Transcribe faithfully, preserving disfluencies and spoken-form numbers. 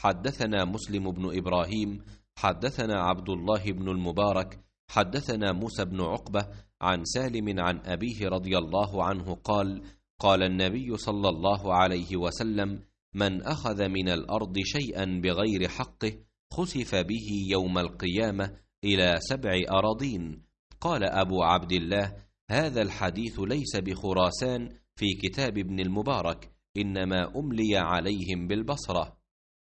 حدثنا مسلم بن إبراهيم حدثنا عبد الله بن المبارك حدثنا موسى بن عقبة عن سالم عن أبيه رضي الله عنه قال: قال النبي صلى الله عليه وسلم: من أخذ من الأرض شيئا بغير حقه خسف به يوم القيامة إلى سبع أراضين. قال أبو عبد الله: هذا الحديث ليس بخراسان في كتاب ابن المبارك، إنما أملي عليهم بالبصرة.